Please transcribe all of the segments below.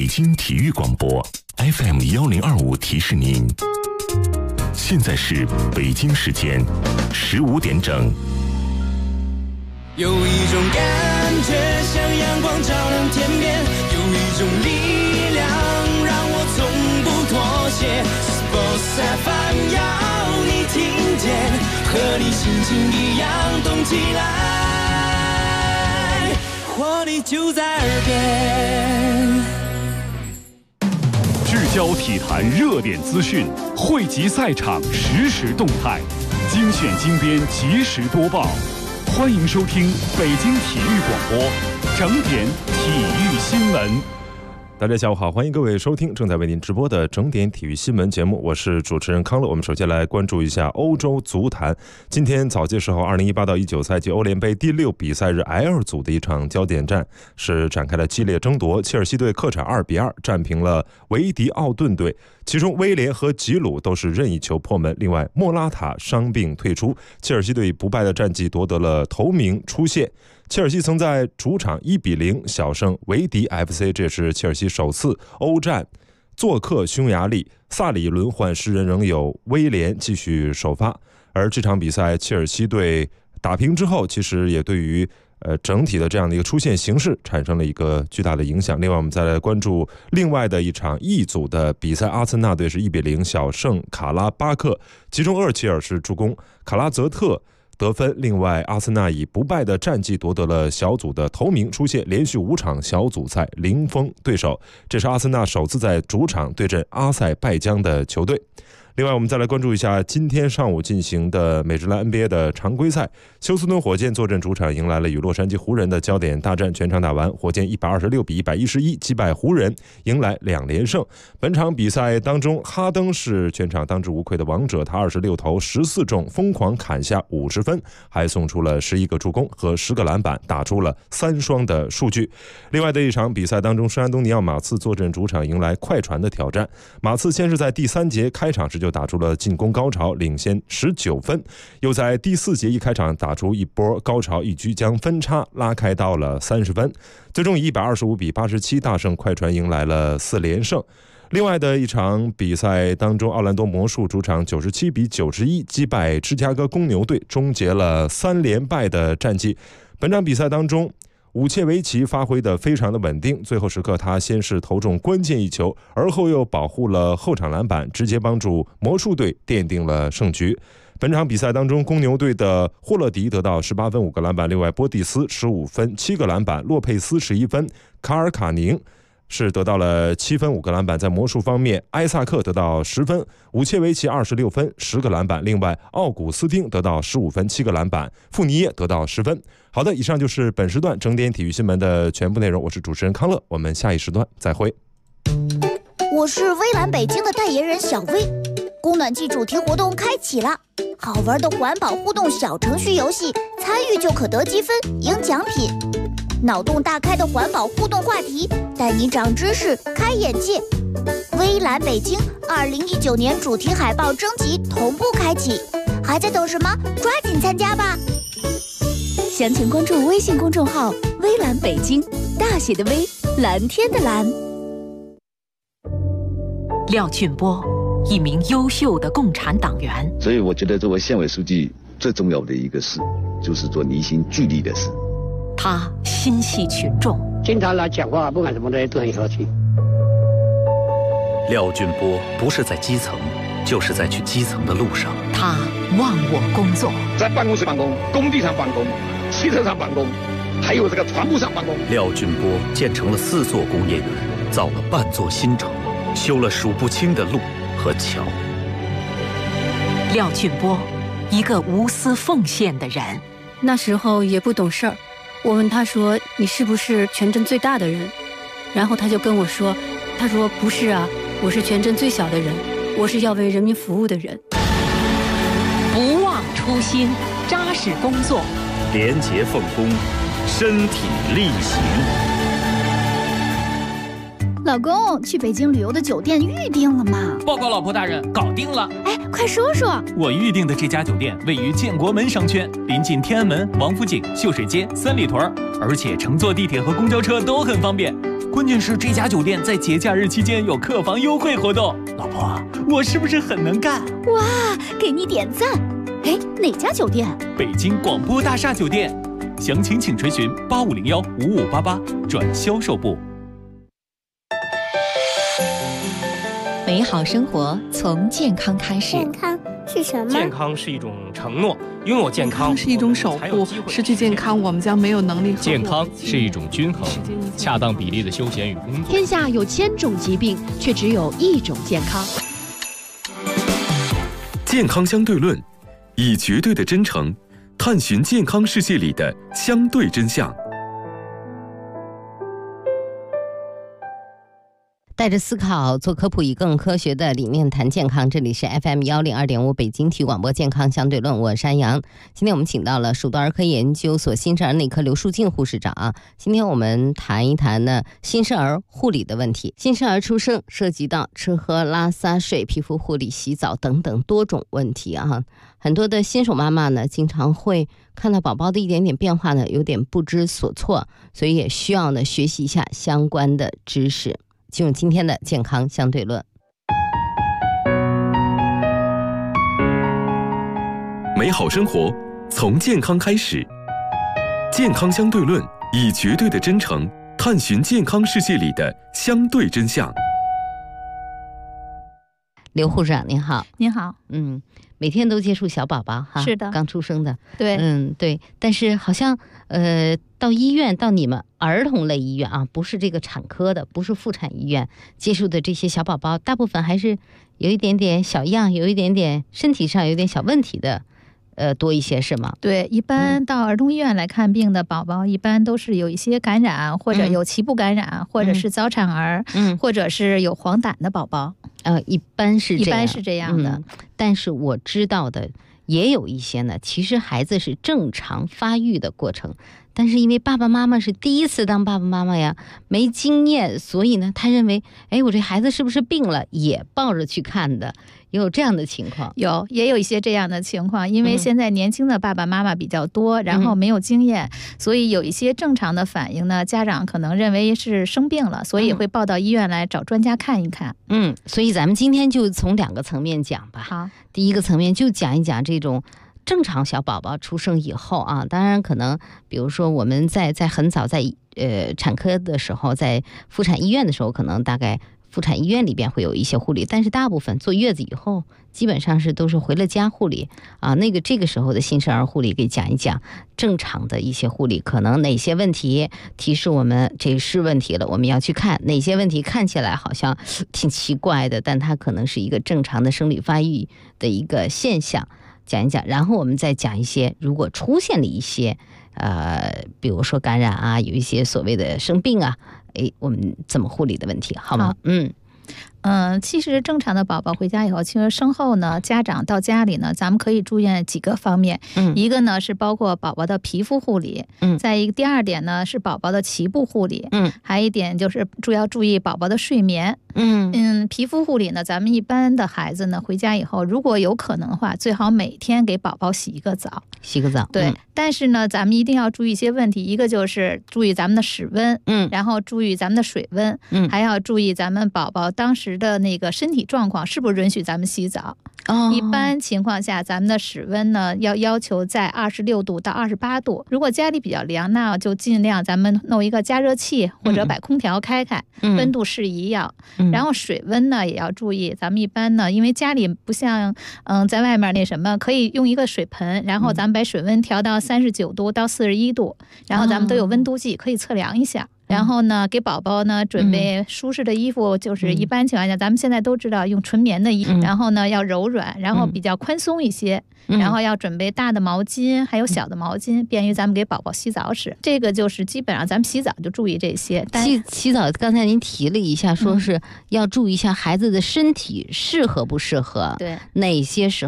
北京体育广播 FM1025提示您，现在是北京时间15点整。 有一种感觉像阳光照亮天边，有一种力量让我从不妥协。Sports FM 要你听见，和你心情一样动起来，活力就在耳边。 聚焦体坛热点资讯，汇集赛场实时动态，精选精编及时播报。欢迎收听北京体育广播整点体育新闻。 大家下午好，欢迎各位收听正在为您直播的整点体育新闻节目，我是主持人康乐。我们首先来关注一下欧洲足坛。今天早些时候2018到19赛季欧联杯第6比赛日 L 组的一场焦点战是展开了激烈争夺，切尔西队客场2-2战平了维迪奥顿队，其中威廉和吉鲁都是任意球破门，另外莫拉塔伤病退出，切尔西队不败的战绩夺得了头名出线。切尔西曾在主场1-0小胜维迪 FC， 这是切尔西首次欧战做客匈牙利，萨里轮换诗人仍有威廉继续首发。而这场比赛切尔西队打平之后，其实也对于整体的这样的一个出线形势产生了一个巨大的影响。另外我们再来关注另外的一场 E 组的比赛，阿森纳队是1-0小胜卡拉巴克，其中厄齐尔是助攻，卡拉泽特得分。另外阿森纳以不败的战绩夺得了小组的头名出线，连续5场小组赛零封对手，这是阿森纳首次在主场对阵阿塞拜疆的球队。另外我们再来关注一下今天上午进行的美职篮 NBA 的常规赛，休斯敦火箭坐镇主场迎来了与洛杉矶湖人的焦点大战，全场打完，火箭126-111击败湖人，迎来2连胜。本场比赛当中，哈登是全场当之无愧的王者，他26投14中，疯狂砍下50分，还送出了11个助攻和10个篮板，打出了3双的数据。另外的一场比赛当中，圣安东尼奥马刺坐镇主场迎来快船的挑战，马刺先是在第3节开场时就打出了进攻高潮，领先19分，又在第4节一开场打出一波高潮，一举将分差拉开到了30分，最终以125-87大胜快船，迎来了4连胜。另外的一场比赛当中，奥兰多魔术主场97-91击败芝加哥公牛队，终结了3连败的战绩。本场比赛当中，武切维奇发挥得非常的稳定，最后时刻他先是投中关键一球，而后又保护了后场篮板，直接帮助魔术队奠定了胜局。本场比赛当中，公牛队的霍勒迪得到18分5个篮板，另外波蒂斯15分7个篮板，洛佩斯11分，卡尔卡宁是得到了7分5个篮板。在魔术方面，埃萨克得到10分，武切维奇26分10个篮板，另外奥古斯丁得到15分7个篮板，富尼耶得到10分。好的，以上就是本时段整点体育新闻的全部内容，我是主持人康乐，我们下一时段再会。 我是微蓝北京的代言人小薇，供暖季主题活动开启了，好玩的环保互动小程序游戏，参与就可得积分赢奖品，脑洞大开的环保互动话题，带你长知识开眼界。微蓝北京2019年主题海报征集同步开启，还在等什么？抓紧参加吧！ 详情关注微信公众号微蓝北京，大写的微，蓝天的蓝。 廖俊波，一名优秀的共产党员， 所以我觉得作为县委书记最重要的一个事就是做离心聚力的事。 他心系群众， 经常来讲话，不管什么东西都很和气。 廖俊波不是在基层，就是在去基层的路上。 他忘我工作， 在办公室办公，工地上办公，汽车上办公，还有这个船坞上办公。 廖俊波建成了4座工业园，造了半座新城，修了数不清的路和桥。 廖俊波，一个无私奉献的人。 那时候也不懂事儿，我问他说：“你是不是全镇最大的人？”然后他就跟我说：“他说不是啊，我是全镇最小的人，我是要为人民服务的人。” 不忘初心，扎实工作， 廉洁奉公，身体力行。 老公，去北京旅游的酒店预定了吗？ 报告老婆大人，搞定了。 哎，快说说。 我预定的这家酒店位于建国门商圈，临近天安门、王府井、秀水街、三里屯，而且乘坐地铁和公交车都很方便。 关键是这家酒店在节假日期间有客房优惠活动。老婆，我是不是很能干？ 哇，给你点赞！哎，哪家酒店？ 北京广播大厦酒店，详情请垂询8501-5588转销售部。 美好生活从健康开始。 健康是什么？ 健康是一种承诺，拥有健康是一种守护，失去健康我们将没有能力。 健康是一种均衡，恰当比例的休闲与工作。 天下有1000种疾病，却只有1种健康。 健康相对论，以绝对的真诚探寻健康世界里的相对真相。 带着思考做科普，以更科学的理念谈健康。这里是 FM102.5 北京体育广播健康相对论，我是安阳。今天我们请到了蜀道儿科研究所新生儿内科刘树静护士长啊。今天我们谈一谈呢新生儿护理的问题。新生儿出生涉及到吃喝拉撒睡、皮肤护理、洗澡等等多种问题啊。很多的新手妈妈呢，经常会看到宝宝的一点点变化呢，有点不知所措，所以也需要呢学习一下相关的知识。进入今天的健康相对论。 美好生活从健康开始，健康相对论，以绝对的真诚探寻健康世界里的相对真相。 刘护士长您好。 您好。 每天都接触小宝宝哈， 是的， 刚出生的。 对， 对，但是好像到医院，到你们儿童类医院啊，不是这个产科的，不是妇产医院接触的这些小宝宝，大部分还是有一点点小样，有一点点身体上有点小问题的。多一些是吗？ 对，一般到儿童医院来看病的宝宝，一般都是有一些感染，或者有脐部感染，或者是早产儿，或者是有黄疸的宝宝。 一般是这样的。 但是我知道的也有一些呢，其实孩子是正常发育的过程，但是因为爸爸妈妈是第一次当爸爸妈妈呀，没经验，所以呢，他认为，我这孩子是不是病了，也抱着去看的。有这样的情况？ 也有一些这样的情况，因为现在年轻的爸爸妈妈比较多，然后没有经验，所以有一些正常的反应呢，家长可能认为是生病了，所以会抱到医院来找专家看一看。 所以咱们今天就从2个层面讲吧。 好， 第一个层面就讲一讲这种正常小宝宝出生以后啊，当然可能比如说我们在很早在产科的时候，在妇产医院的时候，可能大概妇产医院里边会有一些护理，但是大部分坐月子以后基本上都是回了家护理啊。这个时候的新生儿护理给讲一讲正常的一些护理，可能哪些问题提示我们这是问题了，我们要去看哪些问题看起来好像挺奇怪的，但它可能是一个正常的生理发育的一个现象，讲一讲，然后我们再讲一些如果出现了一些比如说感染啊，有一些所谓的生病啊，我们怎么护理的问题，好吗？ 其实正常的宝宝回家以后，其实生后呢，家长到家里呢，咱们可以注意几个方面。一个呢是包括宝宝的皮肤护理，再一个第二点呢是宝宝的脐部护理，还有一点就是主要注意宝宝的睡眠。皮肤护理呢，咱们一般的孩子呢回家以后，如果有可能的话，最好每天给宝宝洗一个澡。对，但是呢，咱们一定要注意一些问题，一个就是注意咱们的室温，然后注意咱们的水温，还要注意咱们宝宝当时的那个身体状况是不是允许咱们洗澡。一般情况下，咱们的室温呢要求在26度到28度。如果家里比较凉，那就尽量咱们弄一个加热器或者把空调开开，温度适宜要。然后水温呢也要注意，咱们一般呢，因为家里不像在外面那什么，可以用一个水盆，然后咱们把水温调到39度到41度，然后咱们都有温度计可以测量一下。然后呢，给宝宝呢准备舒适的衣服，就是一般情况下，咱们现在都知道用纯棉的衣服，然后呢要柔软，然后比较宽松一些，然后要准备大的毛巾，还有小的毛巾，便于咱们给宝宝洗澡使。这个就是基本上咱们洗澡就注意这些。 洗澡刚才您提了一下，说是要注意一下孩子的身体适合不适合， 对， 哪些时候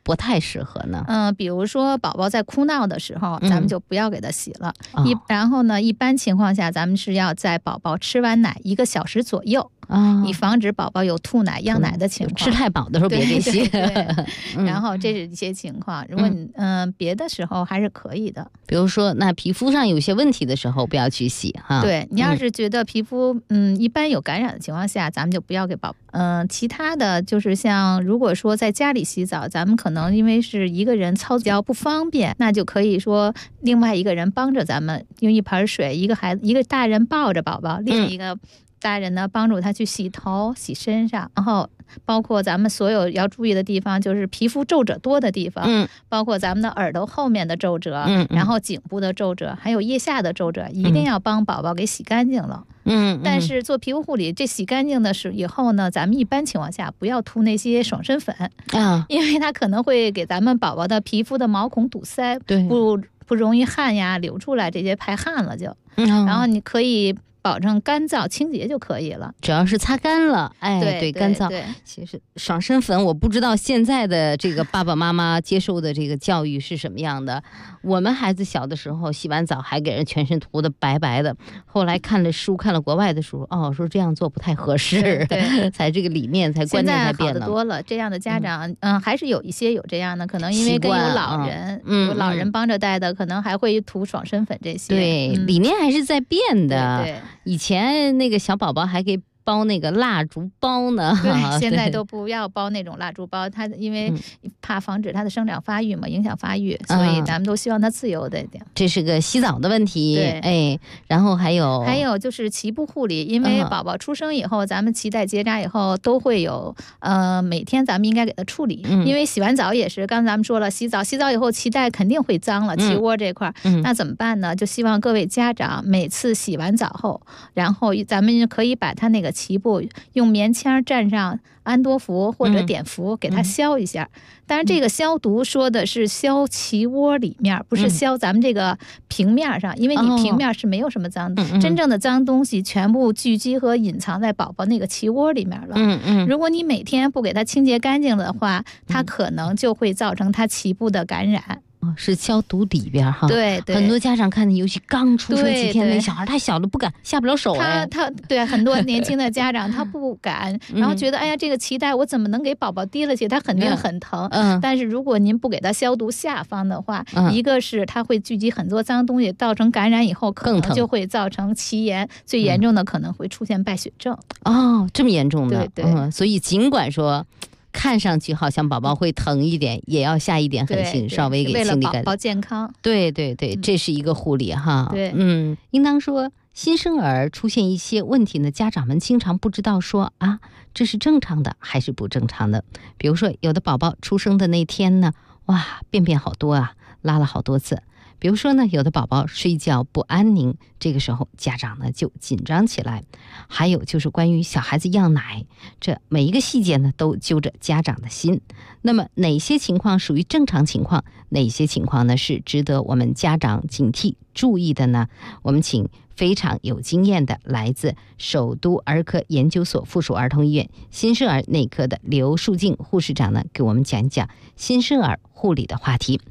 不太适合呢？ 比如说宝宝在哭闹的时候，咱们就不要给他洗了。然后呢，一般情况下，咱们是要在宝宝吃完奶1个小时左右。以防止宝宝有吐奶、样奶的情况。 吃太饱的时候别给洗。 然后这是一些情况，如果你别的时候还是可以的。 比如说，那皮肤上有些问题的时候，不要去洗哈。 对，你要是觉得皮肤一般有感染的情况下，咱们就不要给宝宝。其他的就是像如果说在家里洗澡，咱们可能因为是一个人操比较不方便，那就可以说另外一个人帮着咱们用一盆水，一个大人抱着宝宝，另一个大人呢帮助他去洗头洗身上，然后包括咱们所有要注意的地方，就是皮肤皱褶多的地方，包括咱们的耳朵后面的皱褶，然后颈部的皱褶，还有腋下的皱褶，一定要帮宝宝给洗干净了。但是做皮肤护理，这洗干净的是以后呢，咱们一般情况下不要涂那些爽身粉因为它可能会给咱们宝宝的皮肤的毛孔堵塞，不容易汗呀流出来，这些排汗了就。然后你可以保证干燥清洁就可以了， 主要是擦干了。对，干燥。其实爽身粉，我不知道现在的这个爸爸妈妈接受的这个教育是什么样的。我们孩子小的时候洗完澡还给人全身涂的白白的，后来看了书，看了国外的书，说这样做不太合适，才这个理念才观念才变了。 现在好得多了，这样的家长还是有一些有这样的，可能因为跟有老人，有老人帮着带的，可能还会涂爽身粉这些。 对，理念还是在变的。 对， 以前那个小宝宝还给包那个蜡烛包呢， 对，现在都不要包那种蜡烛包，它因为怕防止它的生长发育嘛，影响发育，所以咱们都希望它自由的一点。 这是个洗澡的问题。 对， 然后还有就是脐部护理，因为宝宝出生以后，咱们脐带结扎以后都会有，每天咱们应该给它处理，因为洗完澡也是，刚才咱们说了，洗澡以后脐带肯定会脏了，脐窝这块，那怎么办呢？就希望各位家长每次洗完澡后，然后咱们可以把它那个脐部用棉签蘸上安多福或者碘伏给它消一下。当然这个消毒说的是消脐窝里面，不是消咱们这个平面上，因为你平面是没有什么脏真正的脏东西全部聚集和隐藏在宝宝那个脐窝里面了。如果你每天不给它清洁干净的话，它可能就会造成它脐部的感染。 是消毒里边哈。 对， 很多家长看的，尤其刚出生几天那小孩太小了，不敢下不了手。 对，很多年轻的家长他不敢，然后觉得哎呀这个脐带我怎么能给宝宝提了去，他肯定很疼。但是如果您不给他消毒下方的话，一个是它会聚集很多脏东西，造成感染以后可能就会造成脐炎，最严重的可能会出现败血症。 这么严重的。 对， 所以尽管说看上去好像宝宝会疼一点，也要下一点狠心，稍微给清理干净， 为了宝宝健康。 对，这是一个护理哈。 对， 应当说新生儿出现一些问题呢，家长们经常不知道说这是正常的还是不正常的。比如说有的宝宝出生的那天呢，便便好多拉了好多次。比如说呢，有的宝宝睡觉不安宁，这个时候家长呢就紧张起来。还有就是关于小孩子样奶，这每一个细节呢都揪着家长的心。那么哪些情况属于正常情况，哪些情况呢是值得我们家长警惕注意的呢？我们请非常有经验的来自首都儿科研究所附属儿童医院新生儿内科的刘树静护士长呢，给我们讲一讲新生儿护理的话题。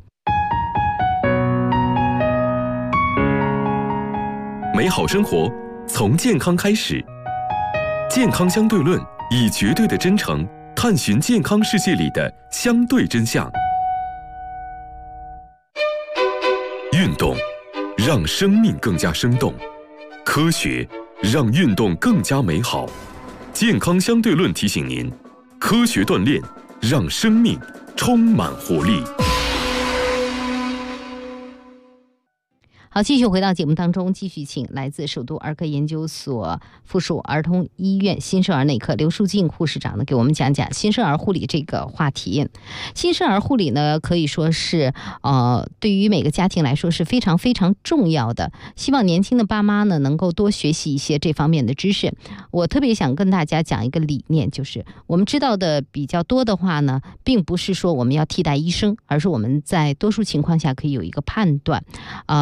美好生活从健康开始，健康相对论以绝对的真诚探寻健康世界里的相对真相。运动让生命更加生动，科学让运动更加美好。健康相对论提醒您，科学锻炼让生命充满活力。 好，继续回到节目当中，继续请来自首都儿科研究所附属儿童医院新生儿内科刘树静护士长呢，给我们讲讲新生儿护理这个话题。新生儿护理呢，可以说是对于每个家庭来说是非常非常重要的。希望年轻的爸妈呢，能够多学习一些这方面的知识。我特别想跟大家讲一个理念，就是我们知道的比较多的话呢，并不是说我们要替代医生，而是我们在多数情况下可以有一个判断。对于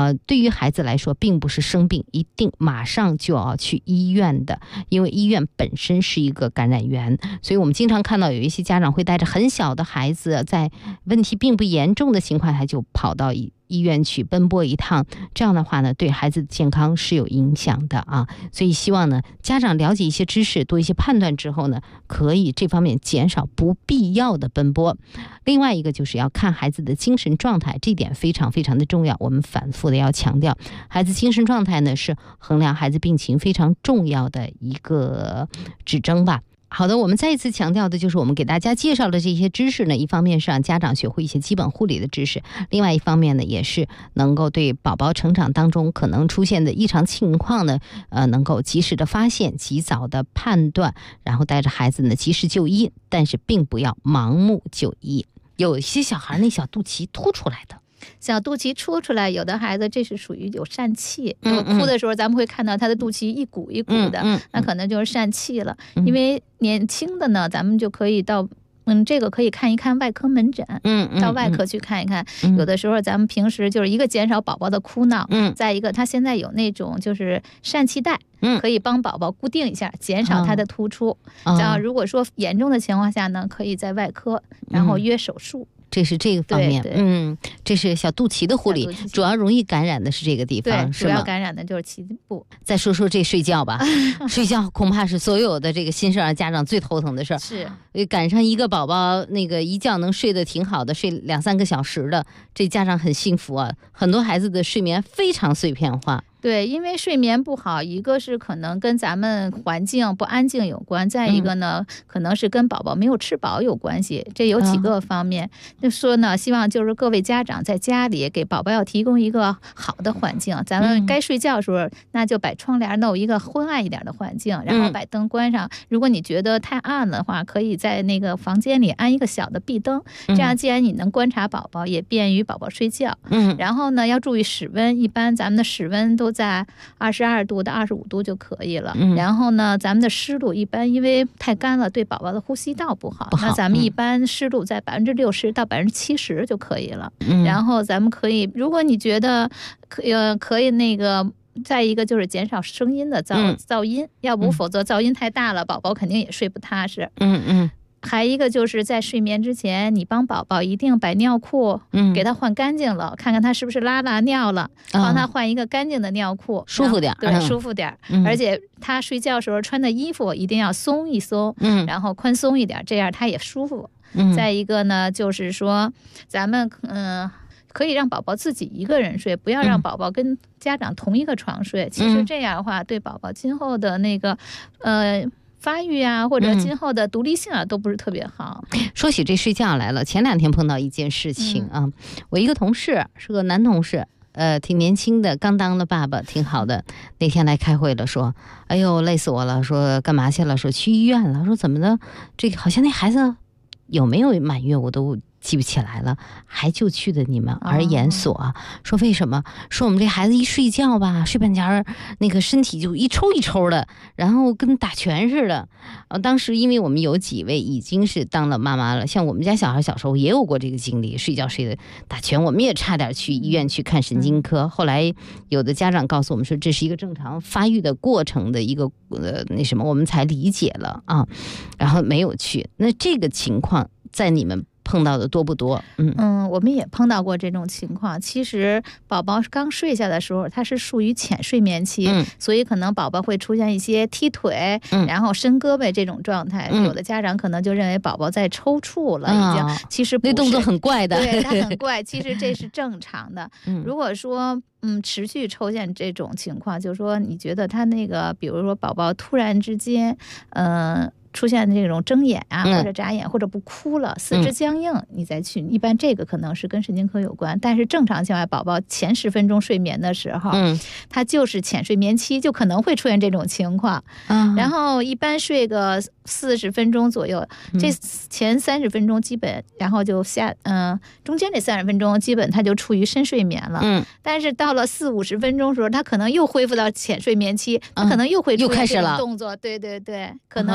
于孩子来说并不是生病一定马上就要去医院的，因为医院本身是一个感染源。所以我们经常看到有一些家长会带着很小的孩子，在问题并不严重的情况下就跑到医院去奔波一趟，这样的话呢，对孩子的健康是有影响的啊。所以希望呢，家长了解一些知识，多一些判断之后呢，可以这方面减少不必要的奔波。另外一个就是要看孩子的精神状态，这点非常非常的重要，我们反复的要强调，孩子精神状态呢是衡量孩子病情非常重要的一个指征吧。好的，我们再一次强调的就是我们给大家介绍的这些知识呢，一方面是让家长学会一些基本护理的知识，另外一方面呢，也是能够对宝宝成长当中可能出现的异常情况呢，能够及时的发现，及早的判断，然后带着孩子呢及时就医，但是并不要盲目就医。有一些小孩那小肚脐凸出来的。 小肚脐凸出来，有的孩子这是属于有疝气，哭的时候咱们会看到他的肚脐一鼓一鼓的，那可能就是疝气了。因为年轻的呢，咱们就可以到这个可以看一看外科门诊，到外科去看一看。有的时候咱们平时就是一个减少宝宝的哭闹，再一个他现在有那种就是疝气带，可以帮宝宝固定一下，减少它的突出。如果说严重的情况下呢，可以在外科然后约手术。 这是这个方面，这是小肚脐的护理，主要容易感染的是这个地方， 主要感染的就是脐部。 再说说这睡觉吧，睡觉恐怕是所有的这个新生儿家长最头疼的事儿。 是， 赶上一个宝宝那个一觉能睡得挺好的，睡2-3个小时的，这家长很幸福啊。很多孩子的睡眠非常碎片化。 对，因为睡眠不好，一个是可能跟咱们环境不安静有关，再一个呢，可能是跟宝宝没有吃饱有关系，这有几个方面。就说呢，希望就是各位家长在家里给宝宝要提供一个好的环境，咱们该睡觉的时候，那就把窗帘弄一个昏暗一点的环境，然后把灯关上。如果你觉得太暗的话，可以在那个房间里安一个小的壁灯，这样既然你能观察宝宝，也便于宝宝睡觉。然后呢，要注意室温，一般咱们的室温都在22度到25度就可以了。然后呢，咱们的湿度一般因为太干了，对宝宝的呼吸道不好，那咱们一般湿度在60%到70%就可以了。然后咱们可以，如果你觉得可以那个。再一个就是减少声音的噪音，要不否则噪音太大了，宝宝肯定也睡不踏实。还一个就是在睡眠之前，你帮宝宝一定把尿裤给他换干净了，看看他是不是拉尿了，帮他换一个干净的尿裤， 舒服点。 对，舒服点。而且他睡觉时候穿的衣服一定要松一松，然后宽松一点，这样他也舒服。再一个呢，就是说咱们可以让宝宝自己一个人睡，不要让宝宝跟家长同一个床睡。其实这样的话，对宝宝今后的那个发育啊，或者今后的独立性啊，都不是特别好。 说起这睡觉来了，前2天碰到一件事情啊，我一个同事是个男同事，挺年轻的，刚当了爸爸，挺好的。那天来开会了，说：“哎呦，累死我了！”说干嘛去了？说去医院了。说怎么的？这个好像那孩子有没有满月我都记不起来了，还就去的你们儿研所。说为什么？说我们这孩子一睡觉吧，睡半截那个身体就一抽一抽的，然后跟打拳似的。当时因为我们有几位已经是当了妈妈了，像我们家小孩小时候也有过这个经历，睡觉睡的打拳，我们也差点去医院去看神经科。后来有的家长告诉我们说，这是一个正常发育的过程的一个那什么，我们才理解了啊，然后没有去。那这个情况在你们碰到的多不多？ 我们也碰到过这种情况。其实宝宝刚睡下的时候，它是属于浅睡眠期，所以可能宝宝会出现一些踢腿，然后伸胳膊这种状态。有的家长可能就认为宝宝在抽搐了，已经，其实不是， 那动作很怪的， 对，它很怪。其实这是正常的。如果说持续出现这种情况，就是说你觉得他那个，比如说宝宝突然之间，出现这种睁眼啊，或者眨眼，或者不哭了，四肢僵硬，你再去，一般这个可能是跟神经科有关。但是正常情况下，宝宝前10分钟睡眠的时候，他就是浅睡眠期，就可能会出现这种情况。然后一般睡个40分钟左右，这前30分钟基本，然后就中间这30分钟基本他就处于深睡眠了。但是到了40-50分钟的时候，他可能又恢复到浅睡眠期，他可能又会出现这种动作，对对对，可能又会出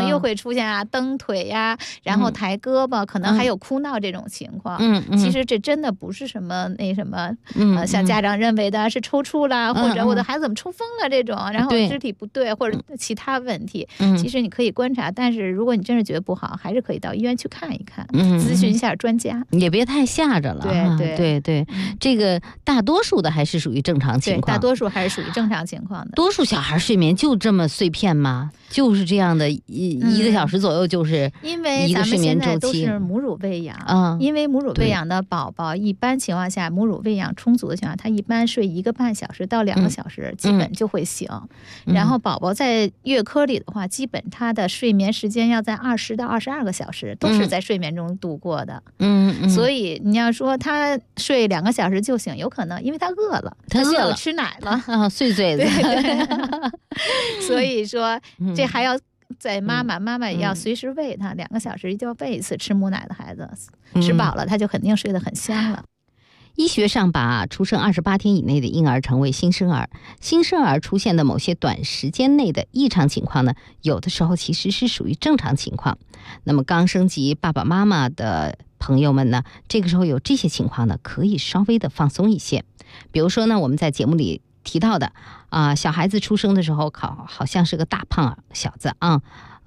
出现啊蹬腿呀，然后抬胳膊，可能还有哭闹这种情况。其实这真的不是什么那什么，像家长认为的是抽搐啦，或者我的孩子怎么抽风了这种，然后肢体不对或者其他问题。其实你可以观察，但是如果你真是觉得不好，还是可以到医院去看一看，咨询一下专家， 也别太吓着了。对，这个大多数的还是属于正常情况， 大多数还是属于正常情况的。 多数小孩睡眠就这么碎片吗？就是这样的一个小时左右就是一个睡眠周期。因为咱们现在都是母乳喂养，因为母乳喂养的宝宝一般情况下，母乳喂养充足的情况下，他一般睡1个半小时到2个小时，基本就会醒。然后宝宝在月科里的话，基本他的睡眠时间要在20到22个小时，都是在睡眠中度过的。所以你要说他睡2个小时就醒，有可能因为他饿了，他饿了吃奶了， 碎嘴子。 所以说这还要在妈妈也要随时喂他，2个小时就要喂一次吃母奶的孩子，吃饱了他就肯定睡得很香了。 医学上把出生28天以内的婴儿称为新生儿。新生儿出现的某些短时间内的异常情况呢，有的时候其实是属于正常情况。那么刚升级爸爸妈妈的朋友们呢，这个时候有这些情况呢，可以稍微的放松一些。比如说呢，我们在节目里提到的小孩子出生的时候好像是个大胖小子啊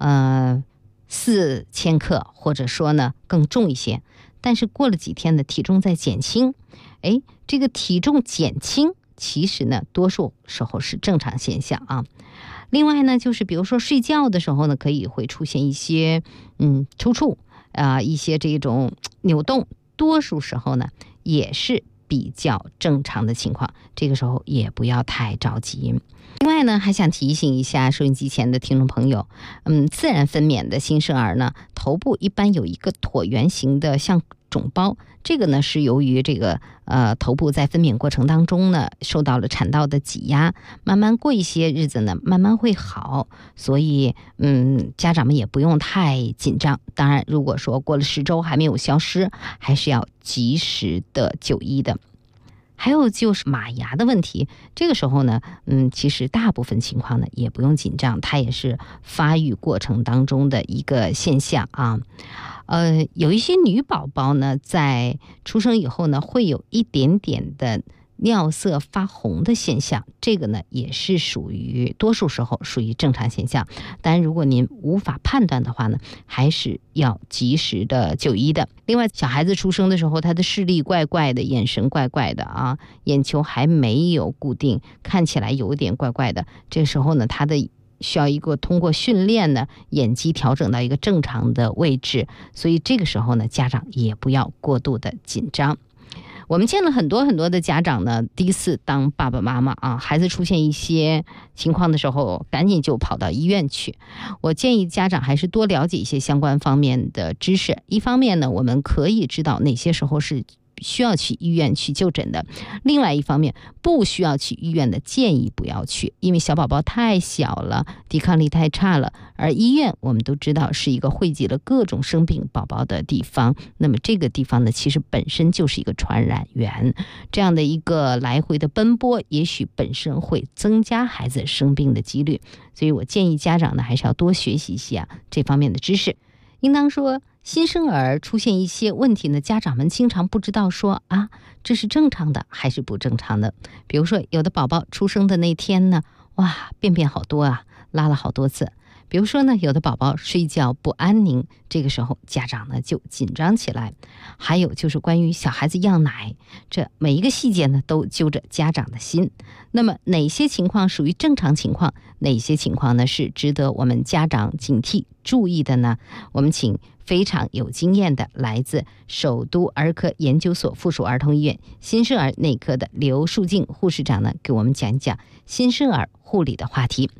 ，4千克或者说呢更重一些，但是过了几天的体重在减轻。这个体重减轻其实呢多数时候是正常现象啊。另外呢，就是比如说睡觉的时候呢，可以会出现一些抽搐一些这种扭动，多数时候呢也是比较正常的情况，这个时候也不要太着急。另外呢，还想提醒一下收音机前的听众朋友，自然分娩的新生儿呢，头部一般有一个椭圆形的像肿包，这个呢是由于这个头部在分娩过程当中呢受到了产道的挤压，慢慢过一些日子呢慢慢会好，所以家长们也不用太紧张。当然如果说过了10周还没有消失，还是要及时的就医的。还有就是马牙的问题，这个时候呢其实大部分情况呢也不用紧张，它也是发育过程当中的一个现象啊。有一些女宝宝呢在出生以后呢会有一点点的尿色发红的现象，这个呢也是属于多数时候属于正常现象。当然如果您无法判断的话呢，还是要及时的就医的。另外小孩子出生的时候，他的视力怪怪的，眼神怪怪的啊，眼球还没有固定，看起来有点怪怪的，这时候呢他的需要一个通过训练呢眼肌调整到一个正常的位置，所以这个时候呢家长也不要过度的紧张。我们见了很多的家长呢，第一次当爸爸妈妈啊，孩子出现一些情况的时候，赶紧就跑到医院去。我建议家长还是多了解一些相关方面的知识。一方面呢，我们可以知道哪些时候是需要去医院去就诊的，另外一方面不需要去医院的建议不要去，因为小宝宝太小了，抵抗力太差了，而医院我们都知道是一个汇集了各种生病宝宝的地方，那么这个地方呢其实本身就是一个传染源，这样的一个来回的奔波也许本身会增加孩子生病的几率，所以我建议家长呢还是要多学习一些这方面的知识。应当说新生儿出现一些问题呢，家长们经常不知道说这是正常的还是不正常的。比如说有的宝宝出生的那天呢，便便好多拉了好多次。比如说呢，有的宝宝睡觉不安宁，这个时候家长呢就紧张起来。还有就是关于小孩子要奶，这每一个细节呢都揪着家长的心。那么哪些情况属于正常情况，哪些情况呢是值得我们家长警惕注意的呢？我们请非常有经验的来自首都儿科研究所附属儿童医院新生儿内科的刘树静护士长呢，给我们讲一讲新生儿护理的话题。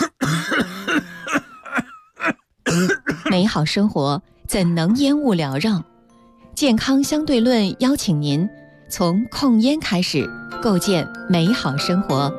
美好生活怎能烟雾缭绕？健康相对论邀请您从控烟开始，构建美好生活。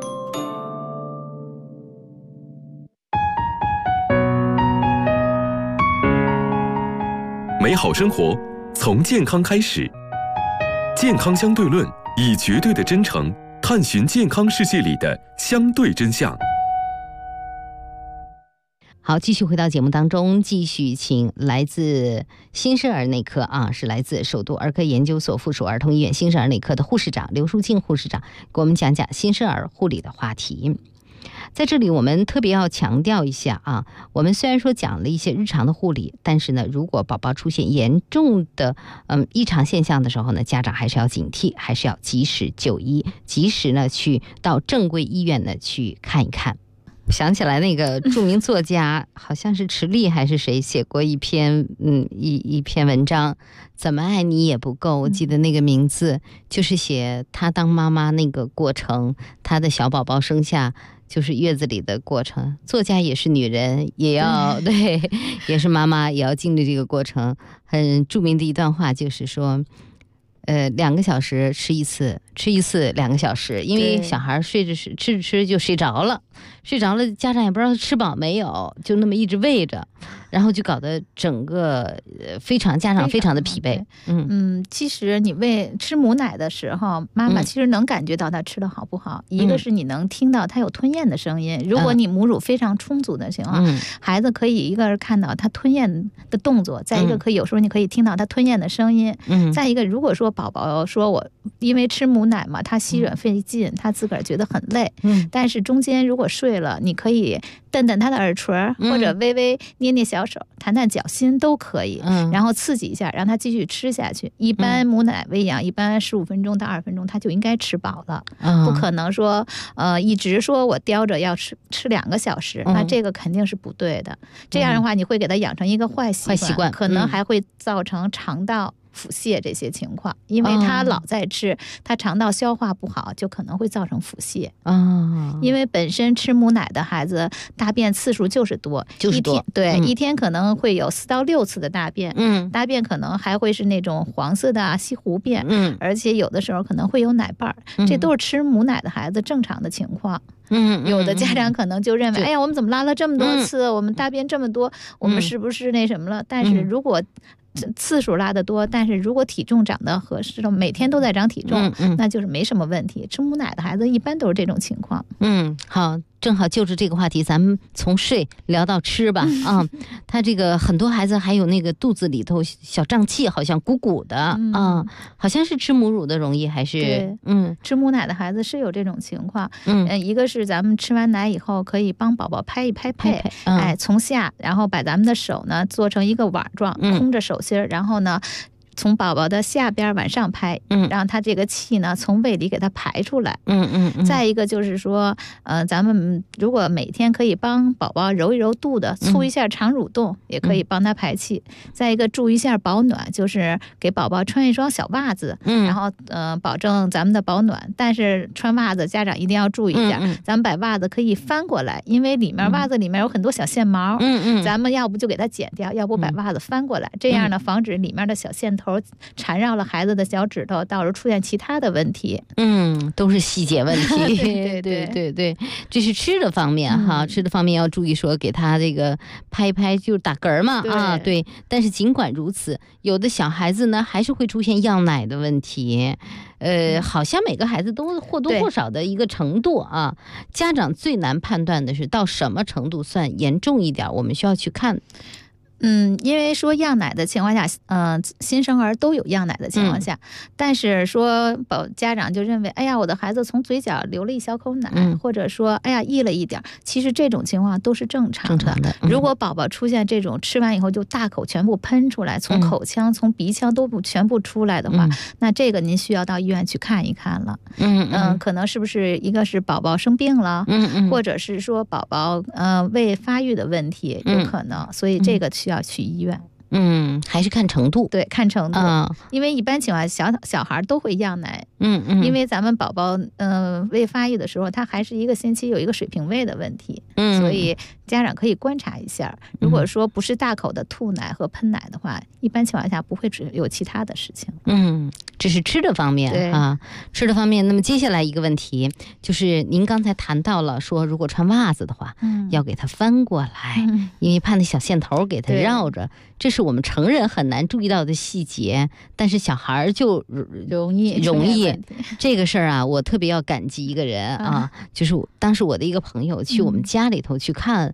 美好生活从健康开始，健康相对论以绝对的真诚探寻健康世界里的相对真相。 好，继续回到节目当中，继续请来自新生儿内科是来自首都儿科研究所附属儿童医院新生儿内科的护士长刘淑静护士长给我们讲讲新生儿护理的话题。在这里我们特别要强调一下我们虽然说讲了一些日常的护理，但是呢，如果宝宝出现严重的异常现象的时候呢，家长还是要警惕，还是要及时就医，及时呢去到正规医院呢去看一看。想起来那个著名作家好像是池莉还是谁写过一篇文章，怎么爱你也不够，我记得那个名字就是写他当妈妈那个过程，他的小宝宝生下就是月子里的过程。作家也是女人，也要对，也是妈妈，也要经历这个过程。很著名的一段话就是说2个小时吃一次2个小时，因为小孩睡着吃着吃就睡着了，家长也不知道吃饱没有，就那么一直喂着，然后就搞得整个家长非常的疲惫。 其实你吃母奶的时候，妈妈其实能感觉到他吃的好不好。一个是你能听到他有吞咽的声音，如果你母乳非常充足的情况，孩子可以一个是看到他吞咽的动作，再一个有时候你可以听到他吞咽的声音。再一个，如果说宝宝说我因为吃母奶嘛，他吸吮费劲，他自个儿觉得很累，但是中间如果睡了，你可以蹬蹬他的耳垂，或者微微捏捏小手，弹弹脚心都可以，然后刺激一下，让他继续吃下去。一般母奶喂养一般15分钟到20分钟他就应该吃饱了，不可能说一直说我叼着要吃2个小时，那这个肯定是不对的。这样的话你会给他养成一个坏习惯，可能还会造成肠道腹泻这些情况，因为他老在吃，他肠道消化不好，就可能会造成腹泻。因为本身吃母奶的孩子大便次数就是多，一天可能会有4到6次的大便，大便可能还会是那种黄色的稀糊便，而且有的时候可能会有奶瓣，这都是吃母奶的孩子正常的情况。有的家长可能就认为，哎呀，我们怎么拉了这么多次，我们大便这么多，我们是不是那什么了？但是如果次数拉得多，但是如果体重长得合适了，每天都在长体重，那就是没什么问题。吃母奶的孩子一般都是这种情况。 好，正好就着这个话题，咱们从睡聊到吃吧。他这个很多孩子还有那个肚子里头小胀气，好像鼓鼓的好像是吃母乳的容易还是？ 吃母奶的孩子是有这种情况。一个是咱们吃完奶以后可以帮宝宝拍一拍背，从下，然后把咱们的手呢做成一个碗状，空着手心，然后呢从宝宝的下边往上拍，让他这个气呢从胃里给他排出来。再一个就是说，咱们如果每天可以帮宝宝揉一揉肚子，促一下肠蠕动，也可以帮他排气。再一个注意一下保暖，就是给宝宝穿一双小袜子，然后保证咱们的保暖。但是穿袜子家长一定要注意一下，咱们把袜子可以翻过来，因为袜子里面有很多小线毛，咱们要不就给它剪掉，要不把袜子翻过来，这样呢防止里面的小线头缠绕了孩子的小指头，到时候出现其他的问题。 都是细节问题。 对， 这是吃的方面哈，吃的方面要注意说给他这个拍一拍，就是打嗝嘛对。但是尽管如此，有的小孩子呢还是会出现样奶的问题。好像每个孩子都或多或少的一个程度家长最难判断的是到什么程度算严重一点，我们需要去看。 因为说样奶的情况下，新生儿都有样奶的情况下，但是说家长就认为，哎呀，我的孩子从嘴角流了一小口奶，或者说，哎呀，溢了一点，其实这种情况都是正常的。如果宝宝出现这种吃完以后就大口全部喷出来，从口腔、从鼻腔都全部出来的话，那这个您需要到医院去看一看了。可能是不是一个是宝宝生病了，或者是说宝宝胃发育的问题，有可能，所以这个需要去医院。 还是看程度。 对，看程度。因为一般情况下小孩都会样奶。因为咱们宝宝胃发育的时候，他还是1个星期有一个水平胃的问题，所以家长可以观察一下。如果说不是大口的吐奶和喷奶的话，一般情况下不会有其他的事情。 这是吃的方面吃的方面。那么接下来一个问题就是您刚才谈到了说，如果穿袜子的话，要给它翻过来，因为怕那小线头给它绕着，这是我们成人很难注意到的细节，但是小孩就容易这个事儿我特别要感激一个人就是当时我的一个朋友去我们家里头去看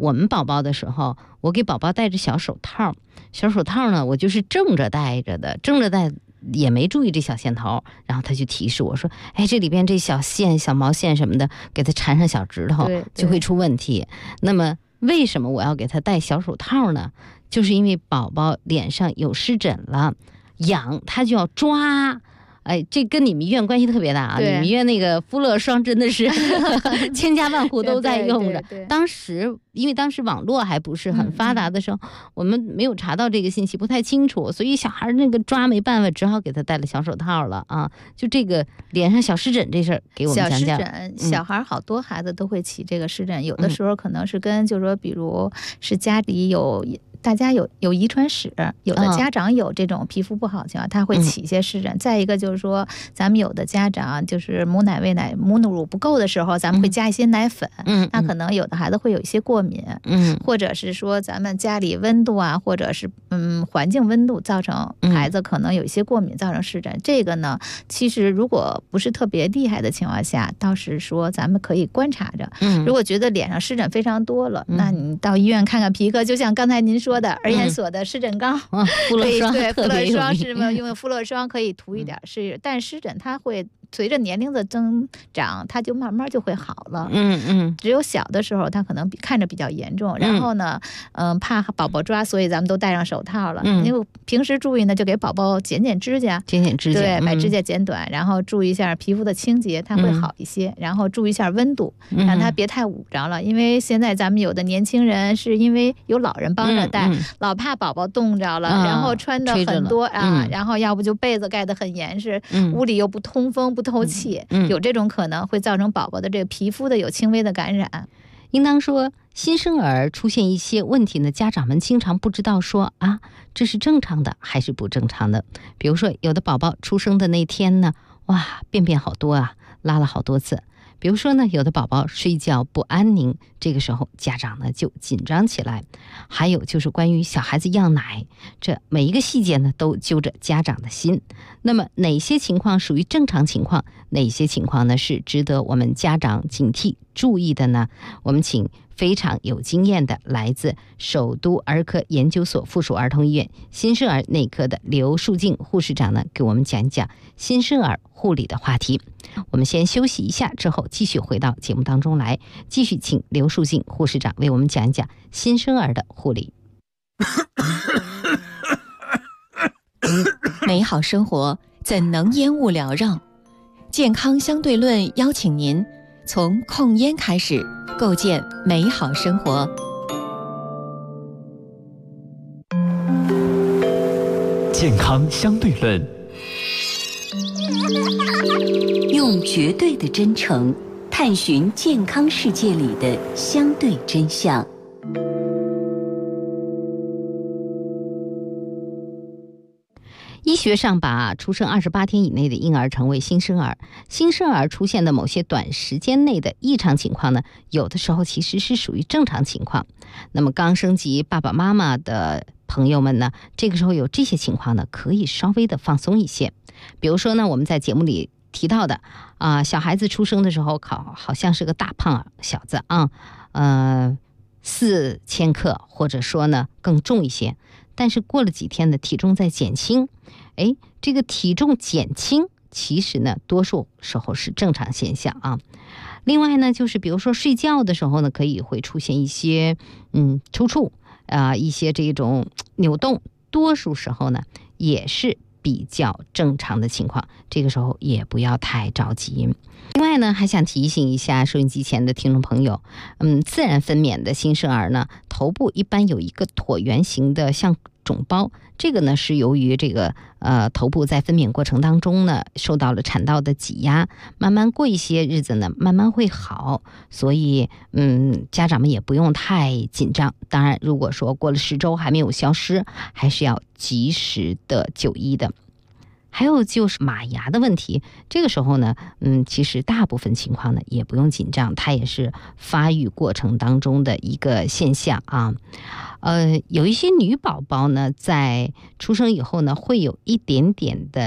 我们宝宝的时候，我给宝宝戴着小手套，小手套呢我就是正着戴着的，正着戴也没注意这小线头，然后他就提示我说，哎，这里边这小线小毛线什么的给他缠上小指头就会出问题。那么为什么我要给他戴小手套呢？就是因为宝宝脸上有湿疹了，痒他就要抓。哎，这跟你们医院关系特别大啊！你们医院那个敷乐霜真的是千家万户都在用着。当时因为当时网络还不是很发达的时候，我们没有查到这个信息，不太清楚，所以小孩那个抓没办法，只好给他戴了小手套了啊！就这个脸上小湿疹这事儿，给我们讲讲。 小湿疹，小孩好多孩子都会起这个湿疹，有的时候可能是跟就是说，比如是家里有。大家有遗传史，有的家长有这种皮肤不好的情况，他会起一些湿疹。再一个就是说，咱们有的家长就是母奶喂奶母乳不够的时候，咱们会加一些奶粉，那可能有的孩子会有一些过敏，或者是说咱们家里温度啊，或者是环境温度造成孩子可能有一些过敏，造成湿疹。这个呢，其实如果不是特别厉害的情况下，倒是说咱们可以观察着。如果觉得脸上湿疹非常多了，那你到医院看看皮科，就像刚才您说的儿研所的湿疹膏， 敷乐霜， 对，敷乐霜是吗？用敷乐霜可以涂一点，是，但湿疹它会随着年龄的增长，它就慢慢就会好了。只有小的时候，它可能看着比较严重，然后呢，怕宝宝抓，所以咱们都戴上手套了。因为平时注意呢，就给宝宝剪指甲，对，把指甲剪短，然后注意一下皮肤的清洁，它会好一些。然后注意一下温度，让它别太捂着了，因为现在咱们有的年轻人是因为有老人帮着戴，老怕宝宝冻着了，然后穿的很多啊，然后要不就被子盖得很严实，屋里又不通风不透气，有这种可能会造成宝宝的这个皮肤的有轻微的感染。 应当说新生儿出现一些问题呢，家长们经常不知道说啊，这是正常的还是不正常的。比如说有的宝宝出生的那天呢，哇，便好多啊，拉了好多次。比如说呢，有的宝宝睡觉不安宁，这个时候家长呢就紧张起来。还有就是关于小孩子样奶，这每一个细节呢都揪着家长的心。那么哪些情况属于正常情况，哪些情况呢是值得我们家长警惕注意的呢？我们请非常有经验的来自首都儿科研究所附属儿童医院新生儿内科的刘树静护士长呢，给我们讲一讲新生儿护理的话题。我们先休息一下，之后继续回到节目当中来，继续请刘树静护士长为我们讲一讲新生儿的护理。 美好生活怎能烟雾缭绕？健康相对论邀请您从控烟开始，构建美好生活。 健康相对论， 用绝对的真诚探寻健康世界里的相对真相。 医学上把出生28天以内的婴儿称为新生儿。新生儿出现的某些短时间内的异常情况呢，有的时候其实是属于正常情况。那么刚升级爸爸妈妈的朋友们呢，这个时候有这些情况呢，可以稍微的放松一些。比如说呢，我们在节目里提到的小孩子出生的时候好像是个大胖小子啊，4000克，或者说呢更重一些。但是过了几天的体重在减轻，这个体重减轻其实呢多数时候是正常现象啊。另外呢，就是比如说睡觉的时候呢，会出现一些抽搐一些这种扭动，多数时候呢也是比较正常的情况，这个时候也不要太着急。另外呢，还想提醒一下收音机前的听众朋友，自然分娩的新生儿呢，头部一般有一个椭圆形的像肿包，这个呢是由于这个头部在分娩过程当中呢受到了产道的挤压，慢慢过一些日子呢慢慢会好，所以家长们也不用太紧张。当然如果说过了10周还没有消失，还是要及时的就医的。还有就是马牙的问题，这个时候呢其实大部分情况呢也不用紧张，它也是发育过程当中的一个现象啊。有一些女宝宝呢在出生以后呢会有一点点的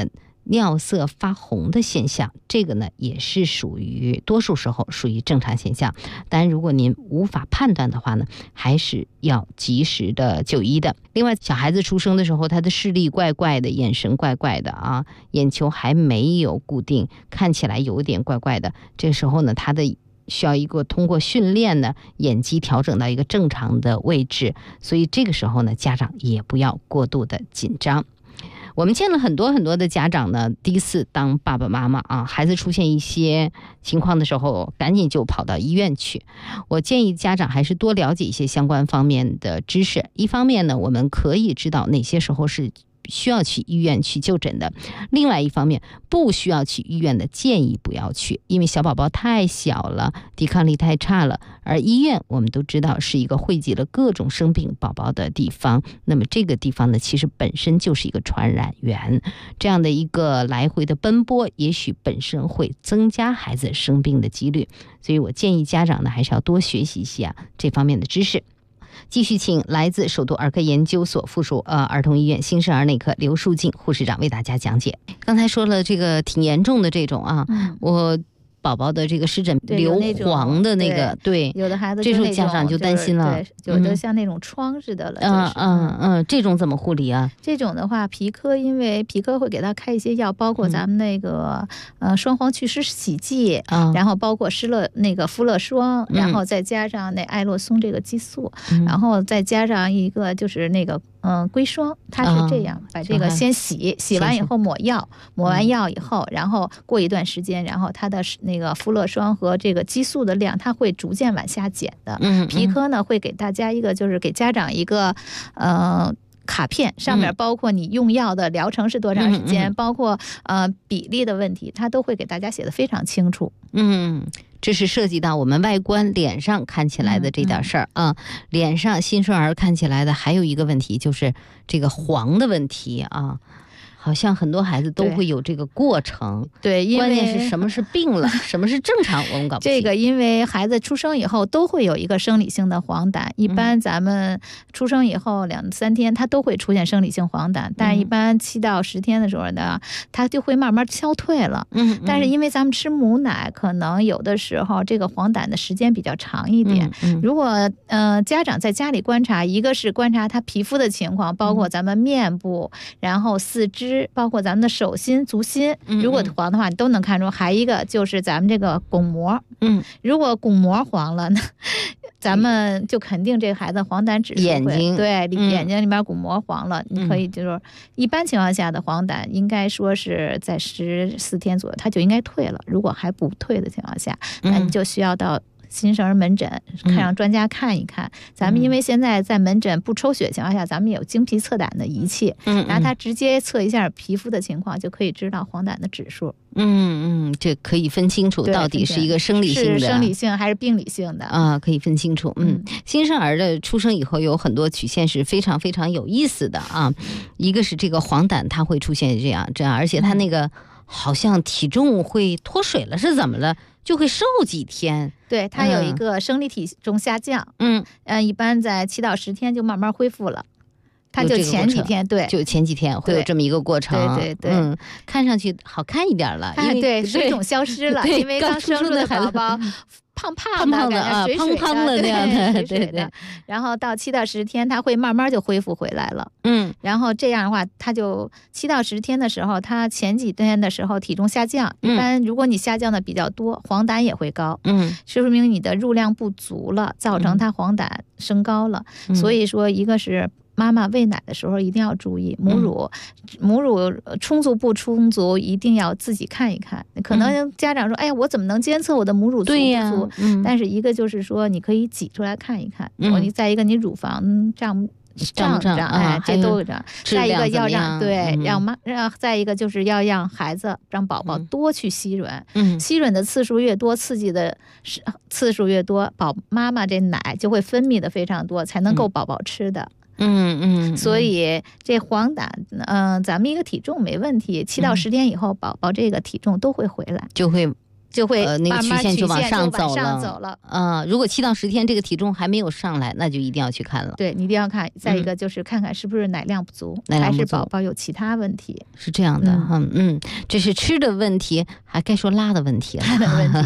尿色发红的现象，这个呢也是属于多数时候属于正常现象。当然如果您无法判断的话呢，还是要及时的就医的。另外小孩子出生的时候，他的视力怪怪的，眼神怪怪的啊，眼球还没有固定，看起来有点怪怪的，这个时候呢他的需要一个通过训练呢，眼肌调整到一个正常的位置，所以这个时候呢家长也不要过度的紧张。我们见了很多很多的家长呢，第一次当爸爸妈妈啊，孩子出现一些情况的时候，赶紧就跑到医院去。我建议家长还是多了解一些相关方面的知识。一方面呢，我们可以知道哪些时候是需要去医院去就诊的，另外一方面不需要去医院的建议不要去，因为小宝宝太小了，抵抗力太差了，而医院我们都知道是一个汇集了各种生病宝宝的地方，那么这个地方呢其实本身就是一个传染源，这样的一个来回的奔波也许本身会增加孩子生病的几率，所以我建议家长呢还是要多学习一下这方面的知识。继续请来自首都儿科研究所附属儿童医院新生儿内科刘淑静护士长为大家讲解。刚才说了这个挺严重的这种啊，我宝宝的这个湿疹硫黄的那个，对， 有的孩子这时候家长就担心了， 有的像那种疮似的了， 这种怎么护理啊？ 这种的话，皮科因为皮科会给他开一些药，包括咱们那个双黄祛湿洗剂，然后包括那个敷乐霜，然后再加上那艾洛松这个激素，然后再加上一个就是那个硅霜，它是这样，把这个先洗完以后抹药，抹完药以后，然后过一段时间，然后它的那个敷乐霜和这个激素的量，它会逐渐往下减的。皮科呢会给大家一个，就是给家长一个卡片，上面包括你用药的疗程是多长时间，包括比例的问题，它都会给大家写得非常清楚。 这是涉及到我们外观脸上看起来的这点事儿啊。脸上新生儿看起来的还有一个问题，就是这个黄的问题啊。好像很多孩子都会有这个过程， 对，因为关键是什么是病了，什么是正常，我们搞不清。 这个因为孩子出生以后都会有一个生理性的黄疸，一般咱们出生以后2-3天，它都会出现生理性黄疸，但是一般7到10天的时候呢，它就会慢慢消退了。但是因为咱们吃母奶，可能有的时候这个黄疸的时间比较长一点。如果家长在家里观察，一个是观察他皮肤的情况，包括咱们面部，然后四肢。包括咱们的手心、足心，如果黄的话，你都能看出。还一个就是咱们这个巩膜，如果巩膜黄了呢，咱们就肯定这个孩子黄疸指数眼睛对眼睛里面巩膜黄了，你可以就是一般情况下的黄疸，应该说是在14天左右，它就应该退了。如果还不退的情况下，那你就需要到新生儿门诊让专家看一看。咱们因为现在在门诊不抽血情况下，咱们有经皮测胆的仪器，拿它直接测一下皮肤的情况，就可以知道黄疸的指数。 这可以分清楚到底是一个生理性的， 是生理性还是病理性的啊？可以分清楚。新生儿的出生以后有很多曲线是非常非常有意思的啊。一个是这个黄疸它会出现这样，而且它那个好像体重会脱水了，是怎么了？就会瘦几天。 对，它有一个生理体重下降。一般在7到10天就慢慢恢复了。它就前几天，对， 就前几天会有这么一个过程。 对， 看上去好看一点了， 对，水肿消失了，因为刚生出的宝宝胖的啊，胖胖的那样的，对。 然后到7到10天，它会慢慢就恢复回来了。然后这样的话，它就7到10天的时候，它前几天的时候体重下降，一般如果你下降的比较多，黄疸也会高。说明你的入量不足了，造成它黄疸升高了。所以说，一个是妈妈喂奶的时候一定要注意母乳充足不充足，一定要自己看一看。可能家长说，哎呀，我怎么能监测我的母乳足不足？但是一个就是说，你可以挤出来看一看。你再一个，你乳房胀不胀？哎，这都有胀。再一个要让再一个就是要让孩子让宝宝多去吸吮，吸吮的次数越多，刺激的次数越多，妈妈这奶就会分泌的非常多，才能够宝宝吃的。所以这黄疸，咱们一个体重没问题，7到10天以后，宝宝这个体重都会回来， 就会就会那个曲线就往上走了。 如果7到10天这个体重还没有上来，那就一定要去看了。 对，你一定要看。再一个就是看看是不是奶量不足，还是宝宝有其他问题。 是这样的，这是吃的问题，还该说拉的问题了。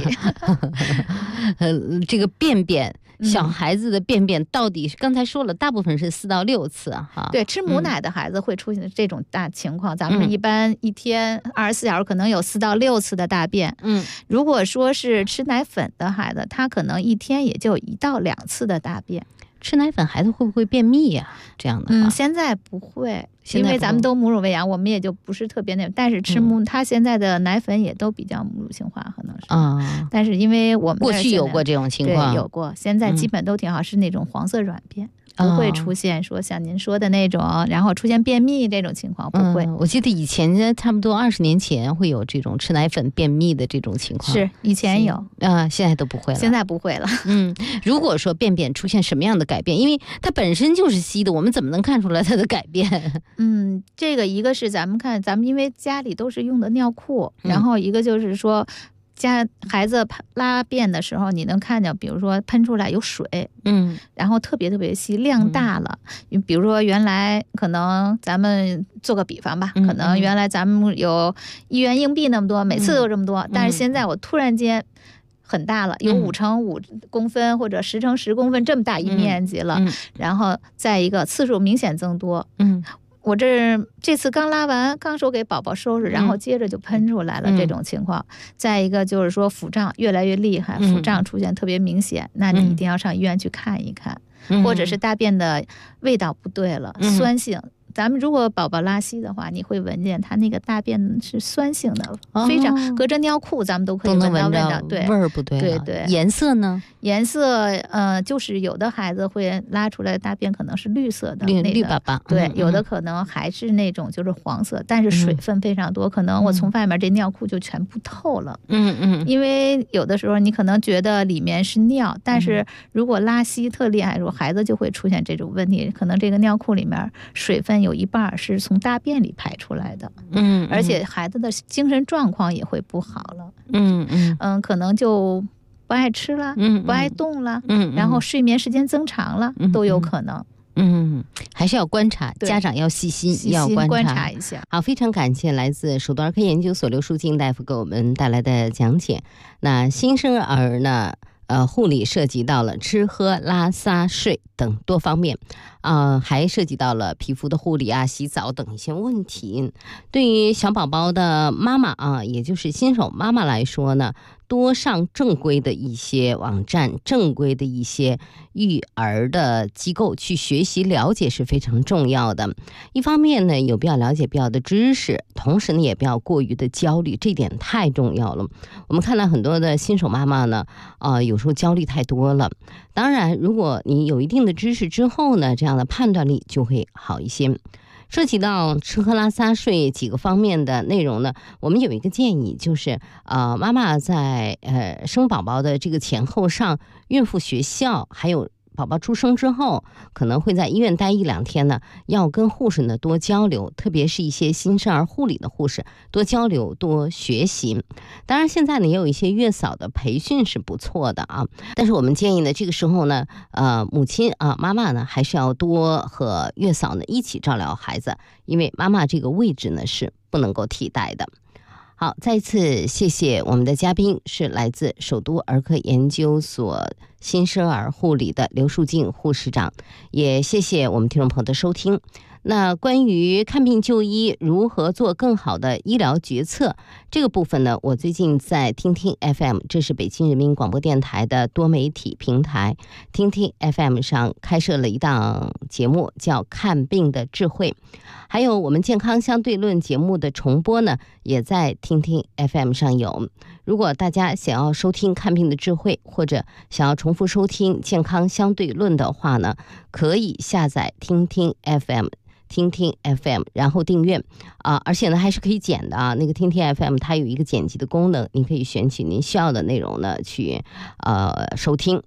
这个便便。小孩子的便便到底是刚才说了，大部分是4到6次哈。 对，吃母奶的孩子会出现这种大情况。咱们一般一天24小时可能有4到6次的大便。如果说是吃奶粉的孩子，他可能一天也就1到2次的大便。 吃奶粉孩子会不会便秘呀？这样的现在不会，因为咱们都母乳喂养，我们也就不是特别那。但是吃他现在的奶粉也都比较母乳性化，可能是但是因为我们过去有过这种情况， 对，有过，现在基本都挺好，是那种黄色软便。不会出现说像您说的那种，然后出现便秘这种情况，不会。 我记得以前差不多20年前会有这种吃奶粉便秘的这种情况， 是以前有现在都不会了。 现在不会了。 如果说便便出现什么样的改变，因为它本身就是稀的，我们怎么能看出来它的改变？ 这个一个是咱们因为家里都是用的尿裤，然后一个就是说。孩子拉便的时候，你能看见，比如说喷出来有水，然后特别特别细，量大了。比如说原来可能咱们做个比方吧，可能原来咱们有1元硬币那么多，每次都这么多，但是现在我突然间很大了，有5乘5公分或者10乘10公分这么大一面积了，然后再一个次数明显增多。我这次刚拉完，刚说给宝宝收拾，然后接着就喷出来了这种情况。再一个就是说腹胀越来越厉害，腹胀出现特别明显，那你一定要上医院去看一看，或者是大便的味道不对了，酸性。咱们如果宝宝拉稀的话，你会闻见它那个大便是酸性的，非常隔着尿裤咱们都可以闻到味道，对， 味儿不对， 对。 颜色呢？ 颜色就是有的孩子会拉出来的大便可能是绿色的， 绿巴巴， 对，有的可能还是那种就是黄色，但是水分非常多，可能我从外面这尿裤就全部透了。因为有的时候你可能觉得里面是尿，但是如果拉稀特厉害的时候，孩子就会出现这种问题，可能这个尿裤里面水分有一半是从大便里排出来的。而且孩子的精神状况也会不好了。可能就不爱吃了，不爱动了，然后睡眠时间增长了，都有可能。 还是要观察，家长要细心要观察一下。 好，非常感谢来自首都儿科研究所刘淑静大夫给我们带来的讲解。那新生儿呢，护理涉及到了吃喝拉撒睡等多方面，还涉及到了皮肤的护理洗澡等一些问题。对于小宝宝的妈妈也就是新手妈妈来说呢，多上正规的一些网站，正规的一些育儿的机构去学习了解是非常重要的。一方面呢，有必要了解必要的知识，同时呢，也不要过于的焦虑，这点太重要了。我们看到很多的新手妈妈呢，有时候焦虑太多了。当然，如果你有一定的知识之后呢，这样的判断力就会好一些。涉及到吃喝拉撒睡几个方面的内容呢，我们有一个建议，就是妈妈在生宝宝的这个前后上孕妇学校，还有宝宝出生之后，可能会在医院待1-2天呢，要跟护士呢多交流，特别是一些新生儿护理的护士多交流多学习。当然现在呢也有一些月嫂的培训是不错的但是我们建议呢，这个时候呢母亲妈妈呢还是要多和月嫂呢一起照料孩子，因为妈妈这个位置呢是不能够替代的。好，再一次谢谢我们的嘉宾，是来自首都儿科研究所新生儿护理的刘淑静护士长，也谢谢我们听众朋友的收听。那关于看病就医如何做更好的医疗决策这个部分呢，我最近在听听 FM， 这是北京人民广播电台的多媒体平台听听 FM 上开设了一档节目，叫看病的智慧，还有我们健康相对论节目的重播呢，也在听听 FM 上有。如果大家想要收听看病的智慧，或者想要重复收听健康相对论的话呢，可以下载听听 FM，听听 FM， 然后订阅而且呢还是可以剪的那个听听 FM 它有一个剪辑的功能，您可以选取您需要的内容呢去收听。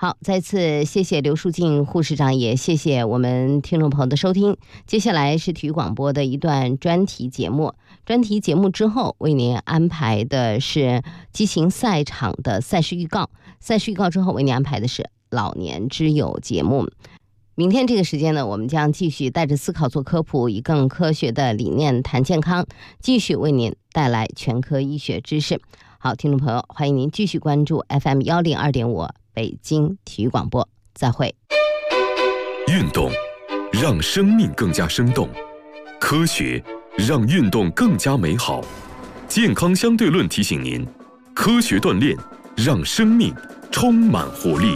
好，再次谢谢刘淑静护士长，也谢谢我们听众朋友的收听。接下来是体育广播的一段专题节目，专题节目之后为您安排的是激情赛场的赛事预告，赛事预告之后为您安排的是老年之友节目。明天这个时间呢，我们将继续带着思考做科普，以更科学的理念谈健康，继续为您带来全科医学知识。好，听众朋友，欢迎您继续关注 FM102.5北京体育广播，再会。 运动让生命更加生动，科学让运动更加美好。健康相对论提醒您，科学锻炼让生命充满活力。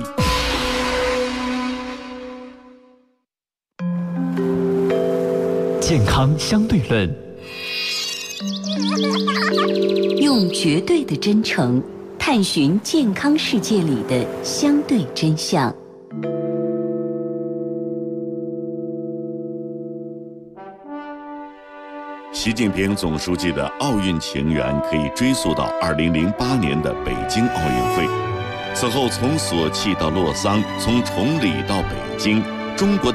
健康相对论， 用绝对的真诚探寻健康世界里的相对真相。 习近平总书记的奥运情缘可以追溯到2008年的北京奥运会。此后，从索契到洛桑，从崇礼到北京，中国的